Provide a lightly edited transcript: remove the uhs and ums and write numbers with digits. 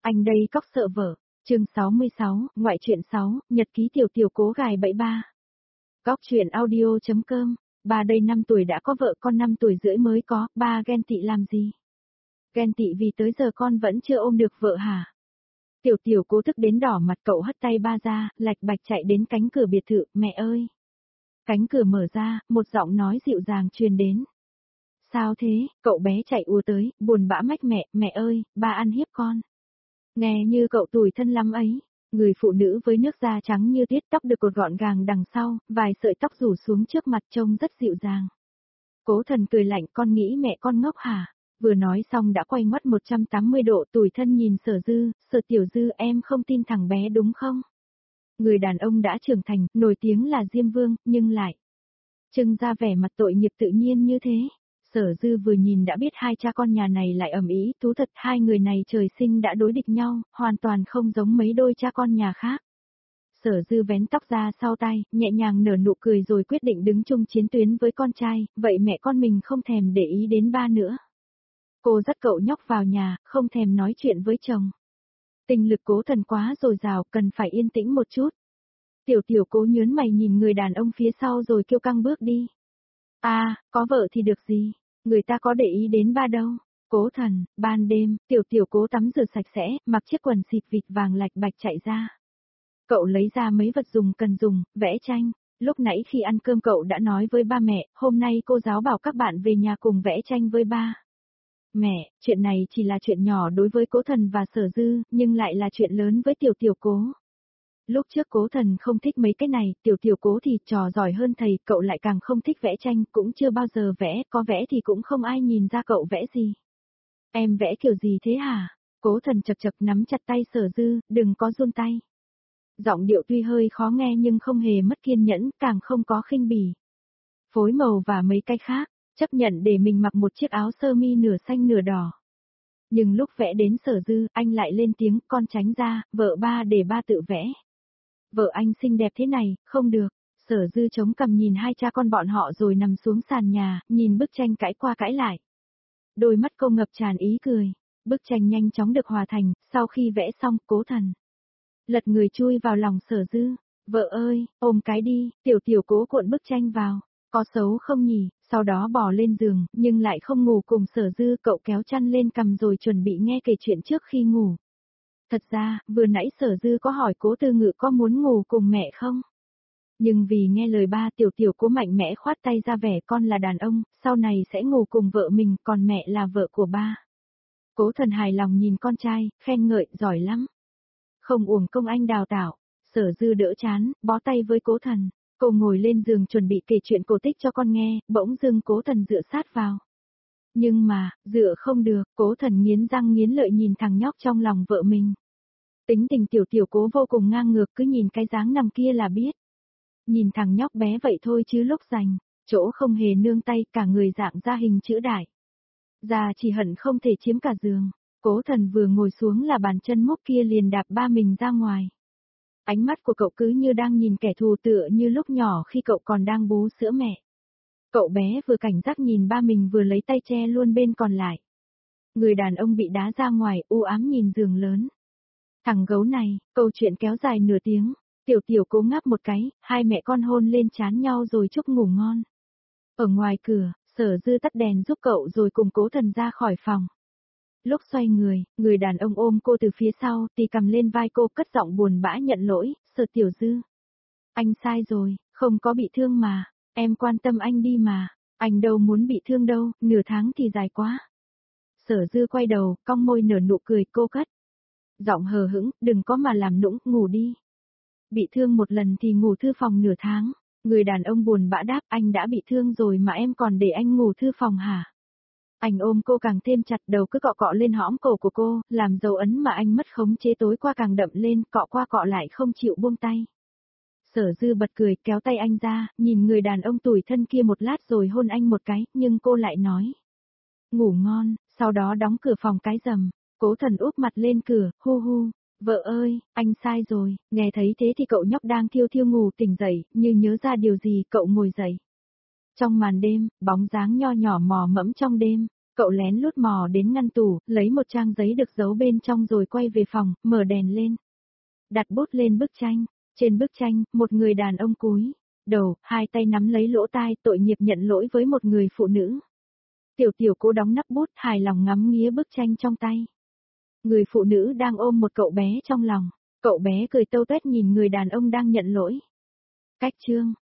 Anh đây cóc sợ vợ. Chương 66, ngoại truyện 6, nhật ký tiểu tiểu cố gài bẫy ba. Cóc truyện audio.com. Ba đây 5 tuổi đã có vợ, con 5 tuổi rưỡi mới có, ba ghen tị làm gì? Ghen tị vì tới giờ con vẫn chưa ôm được vợ hả? Tiểu tiểu cố thức đến đỏ mặt, cậu hất tay ba ra, lạch bạch chạy đến cánh cửa biệt thự, mẹ ơi! Cánh cửa mở ra, một giọng nói dịu dàng truyền đến. Sao thế? Cậu bé chạy ùa tới, buồn bã mách mẹ, mẹ ơi, ba ăn hiếp con. Nghe như cậu tủi thân lắm ấy. Người phụ nữ với nước da trắng như tuyết, tóc được cột gọn gàng đằng sau, vài sợi tóc rủ xuống trước mặt trông rất dịu dàng. Cố Thần cười lạnh, con nghĩ mẹ con ngốc hả? Vừa nói xong đã quay ngoắt 180 độ, tủi thân nhìn Sở Dư, Sở Tiểu Dư, em không tin thằng bé đúng không? Người đàn ông đã trưởng thành, nổi tiếng là Diêm Vương, nhưng lại trưng ra vẻ mặt tội nghiệp tự nhiên như thế. Sở Dư vừa nhìn đã biết hai cha con nhà này lại ầm ĩ, thú thật hai người này trời sinh đã đối địch nhau, hoàn toàn không giống mấy đôi cha con nhà khác. Sở Dư vén tóc ra sau tai, nhẹ nhàng nở nụ cười rồi quyết định đứng chung chiến tuyến với con trai, vậy mẹ con mình không thèm để ý đến ba nữa. Cô dắt cậu nhóc vào nhà, không thèm nói chuyện với chồng. Tình lực Cố Thần quá dồi dào, cần phải yên tĩnh một chút. Tiểu tiểu Cố nhớn mày nhìn người đàn ông phía sau rồi kêu căng bước đi. Có vợ thì được gì, người ta có để ý đến ba đâu. Cố Thần, ban đêm, tiểu tiểu Cố tắm rửa sạch sẽ, mặc chiếc quần xịt vịt vàng lạch bạch chạy ra. Cậu lấy ra mấy vật dùng cần dùng, vẽ tranh. Lúc nãy khi ăn cơm cậu đã nói với ba mẹ, hôm nay cô giáo bảo các bạn về nhà cùng vẽ tranh với ba. Mẹ, chuyện này chỉ là chuyện nhỏ đối với Cố Thần và Sở Dư, nhưng lại là chuyện lớn với tiểu tiểu Cố. Lúc trước Cố Thần không thích mấy cái này, tiểu tiểu Cố thì trò giỏi hơn thầy, cậu lại càng không thích vẽ tranh, cũng chưa bao giờ vẽ, có vẽ thì cũng không ai nhìn ra cậu vẽ gì. Em vẽ kiểu gì thế hả? Cố Thần chật chật nắm chặt tay Sở Dư, đừng có run tay. Giọng điệu tuy hơi khó nghe nhưng không hề mất kiên nhẫn, càng không có khinh bỉ. Phối màu và mấy cái khác, chấp nhận để mình mặc một chiếc áo sơ mi nửa xanh nửa đỏ. Nhưng lúc vẽ đến Sở Dư, anh lại lên tiếng, con tránh ra, vợ ba để ba tự vẽ. Vợ anh xinh đẹp thế này, không được. Sở Dư chống cằm nhìn hai cha con bọn họ rồi nằm xuống sàn nhà, nhìn bức tranh cãi qua cãi lại. Đôi mắt cô ngập tràn ý cười. Bức tranh nhanh chóng được hòa thành, sau khi vẽ xong, Cố Thần lật người chui vào lòng Sở Dư. Vợ ơi, ôm cái đi, tiểu tiểu Cố cuộn bức tranh vào. Có xấu không nhỉ? Sau đó bò lên giường, nhưng lại không ngủ cùng Sở Dư, cậu kéo chăn lên cằm rồi chuẩn bị nghe kể chuyện trước khi ngủ. Thật ra, vừa nãy Sở Dư có hỏi Cố Tư Ngự có muốn ngủ cùng mẹ không? Nhưng vì nghe lời ba, tiểu tiểu Cố mạnh mẽ khoát tay ra vẻ con là đàn ông, sau này sẽ ngủ cùng vợ mình, còn mẹ là vợ của ba. Cố Thần hài lòng nhìn con trai, khen ngợi, giỏi lắm. Không uổng công anh đào tạo. Sở Dư đỡ chán, bó tay với Cố Thần. Cô ngồi lên giường chuẩn bị kể chuyện cổ tích cho con nghe, bỗng dưng Cố Thần dựa sát vào. Nhưng mà, dựa không được, Cố Thần nghiến răng nghiến lợi nhìn thằng nhóc trong lòng vợ mình. Tính tình tiểu tiểu Cố vô cùng ngang ngược, cứ nhìn cái dáng nằm kia là biết. Nhìn thằng nhóc bé vậy thôi chứ lúc rảnh, chỗ không hề nương tay, cả người dạng ra hình chữ đại. Già chỉ hận không thể chiếm cả giường. Cố Thần vừa ngồi xuống là bàn chân mốc kia liền đạp ba mình ra ngoài. Ánh mắt của cậu cứ như đang nhìn kẻ thù, tựa như lúc nhỏ khi cậu còn đang bú sữa mẹ. Cậu bé vừa cảnh giác nhìn ba mình vừa lấy tay che luôn bên còn lại. Người đàn ông bị đá ra ngoài, u ám nhìn giường lớn. Thằng gấu này, câu chuyện kéo dài nửa tiếng, tiểu tiểu Cố ngáp một cái, hai mẹ con hôn lên trán nhau rồi chúc ngủ ngon. Ở ngoài cửa, Sở Dư tắt đèn giúp cậu rồi cùng Cố Thần ra khỏi phòng. Lúc xoay người đàn ông ôm cô từ phía sau, tì cầm lên vai cô, cất giọng buồn bã nhận lỗi, Sở Tiểu Dư. Anh sai rồi, không có bị thương mà, em quan tâm anh đi mà, anh đâu muốn bị thương đâu, nửa tháng thì dài quá. Sở Dư quay đầu, cong môi nở nụ cười, cô cất giọng hờ hững, đừng có mà làm nũng, ngủ đi. Bị thương một lần thì ngủ thư phòng nửa tháng. Người đàn ông buồn bã đáp, anh đã bị thương rồi mà em còn để anh ngủ thư phòng hả? Anh ôm cô càng thêm chặt, đầu cứ cọ cọ lên hõm cổ của cô, làm dấu ấn mà anh mất khống chế tối qua càng đậm lên, cọ qua cọ lại không chịu buông tay. Sở Dư bật cười, kéo tay anh ra, nhìn người đàn ông tủi thân kia một lát rồi hôn anh một cái, nhưng cô lại nói. Ngủ ngon, sau đó đóng cửa phòng cái rầm. Cố Thần úp mặt lên cửa, hu hu. Vợ ơi, anh sai rồi. Nghe thấy thế thì cậu nhóc đang thiêu thiêu ngủ tỉnh dậy, như nhớ ra điều gì, cậu ngồi dậy. Trong màn đêm, bóng dáng nho nhỏ mò mẫm trong đêm, Cậu lén lút mò đến ngăn tủ, lấy một trang giấy được giấu bên trong rồi quay về phòng, mở đèn lên. Đặt bút lên bức tranh. Trên bức tranh, một người đàn ông cúi đầu, hai tay nắm lấy lỗ tai, tội nghiệp nhận lỗi với một người phụ nữ. Tiểu Tiểu Cố đóng nắp bút, hài lòng ngắm nghía bức tranh trong tay. Người phụ nữ đang ôm một cậu bé trong lòng. Cậu bé cười tâu tuét nhìn người đàn ông đang nhận lỗi. Cách chương